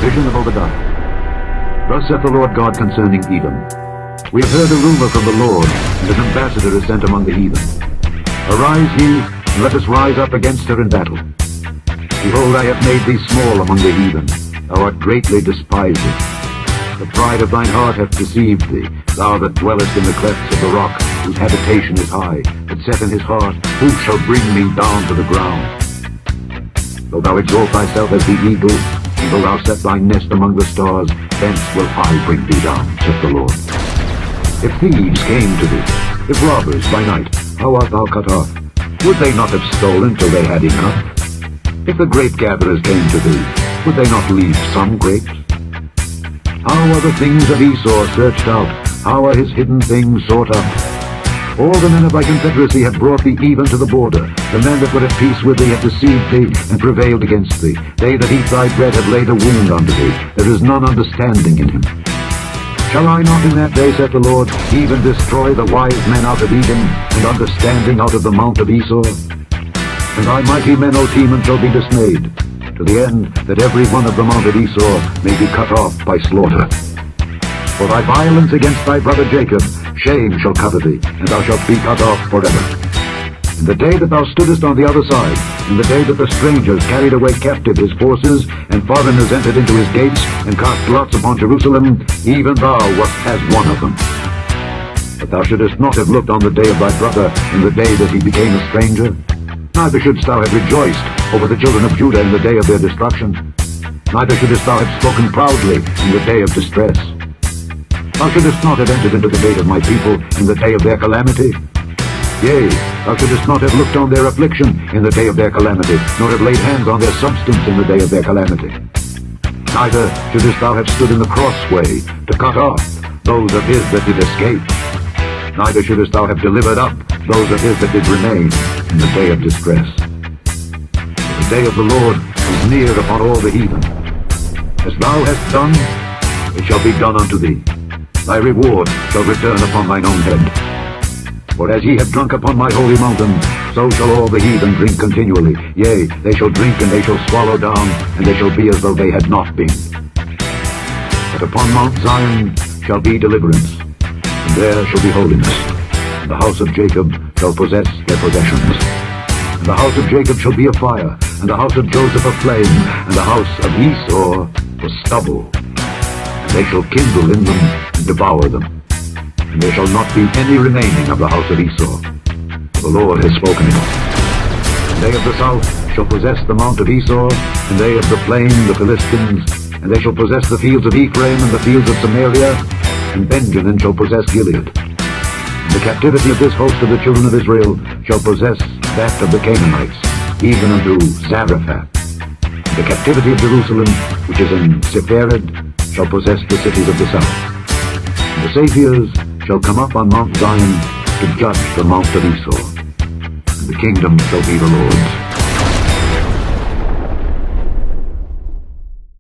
Vision of Obadiah. Thus saith the Lord God concerning Edom. We have heard a rumor from the Lord, and an ambassador is sent among the heathen. Arise ye, and let us rise up against her in battle. Behold, I have made thee small among the heathen. Thou art greatly despised. The pride of thine heart hath deceived thee, thou that dwellest in the clefts of the rock, whose habitation is high, that saith in his heart, Who shall bring me down to the ground? Though thou exalt thyself as the eagle, and though thou set thy nest among the stars, thence will I bring thee down, saith the Lord. If thieves came to thee, if robbers by night, how art thou cut off? Would they not have stolen till they had enough? If the grape gatherers came to thee, would they not leave some grapes? How are the things of Esau searched out? How are his hidden things sought up? All the men of thy confederacy have brought thee even to the border. The men that were at peace with thee have deceived thee and prevailed against thee. They that eat thy bread have laid a wound unto thee. There is none understanding in him. Shall I not in that day, saith the Lord, even destroy the wise men out of Edom, and understanding out of the mount of Esau? And thy mighty men, O Teman, shall be dismayed, to the end that every one of the mount of Esau may be cut off by slaughter. For thy violence against thy brother Jacob, shame shall cover thee, and thou shalt be cut off forever. In the day that thou stoodest on the other side, in the day that the strangers carried away captive his forces, and foreigners entered into his gates, and cast lots upon Jerusalem, even thou wast as one of them. But thou shouldest not have looked on the day of thy brother, in the day that he became a stranger. Neither shouldst thou have rejoiced over the children of Judah in the day of their destruction. Neither shouldest thou have spoken proudly in the day of distress. Thou shouldest not have entered into the gate of my people in the day of their calamity. Yea, thou shouldest not have looked on their affliction in the day of their calamity, nor have laid hands on their substance in the day of their calamity. Neither shouldest thou have stood in the crossway to cut off those of his that did escape. Neither shouldest thou have delivered up those of his that did remain in the day of distress. For the day of the Lord is near upon all the heathen. As thou hast done, it shall be done unto thee. Thy reward shall return upon thine own head. For as ye have drunk upon my holy mountain, so shall all the heathen drink continually. Yea, they shall drink, and they shall swallow down, and they shall be as though they had not been. But upon Mount Zion shall be deliverance, and there shall be holiness. And the house of Jacob shall possess their possessions. And the house of Jacob shall be a fire, and the house of Joseph a flame, and the house of Esau a stubble. And they shall kindle in them, and devour them. And there shall not be any remaining of the house of Esau. For the Lord has spoken it. And they of the south shall possess the mount of Esau, and they of the plain the Philistines, and they shall possess the fields of Ephraim and the fields of Samaria, and Benjamin shall possess Gilead. And the captivity of this host of the children of Israel shall possess that of the Canaanites, even unto Zarephath. And the captivity of Jerusalem, which is in Sepharad, shall possess the cities of the south. And the Saviors shall come up on Mount Zion to judge the mount of Esau, and the kingdom shall be the Lord's.